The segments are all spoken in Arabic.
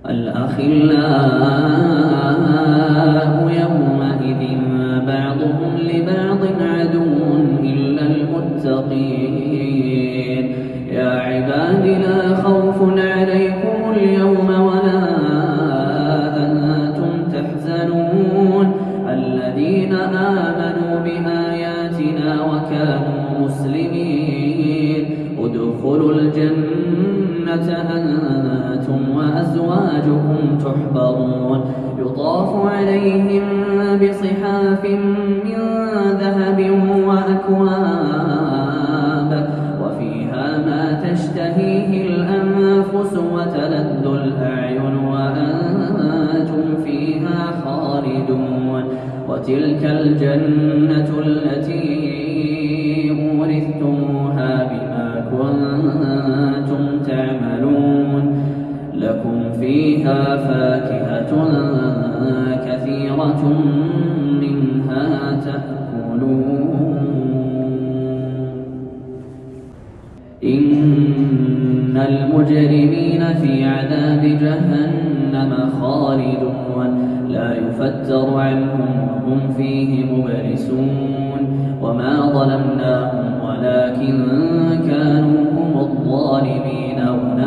الأخلاء يومئذ بعضهم لبعض عدو إلا المتقين. يا عباد لا خوف عليكم اليوم ولا أنتم تحزنون الذين آمنوا بآياتنا وكانوا مسلمين ادخلوا الجنة أنتم وأزواجكم تحبرون يطاف عليهم بصحاف من ذهب وأكواب وفيها ما تشتهيه الأنفس وتلذ الأعين وأنتم فيها خالدون وتلك الجنة التي أورثتموها بما كنتم تعملون لكم فيها فاكهة كثيرة منها تأكلون. إن المجرمين في عذاب جهنم خالدون لا يفتر عنهم وهم فيه مبلسون وما ظلمناهم ولكن كانوا هم الظالمين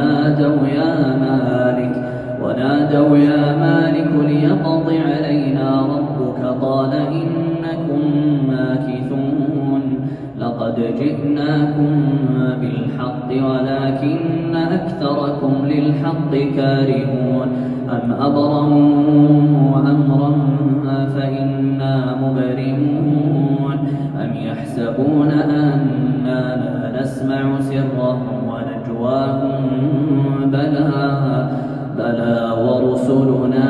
ونادوا يا مالك ليقض علينا ربك قال إنكم ماكثون لقد جئناكم بالحق ولكن أكثركم للحق كارهون أم أبرموا أمرا فإنا مبرمون أم يحسبون أننا لا نسمع سرهم ونجواهم بلى ورسلنا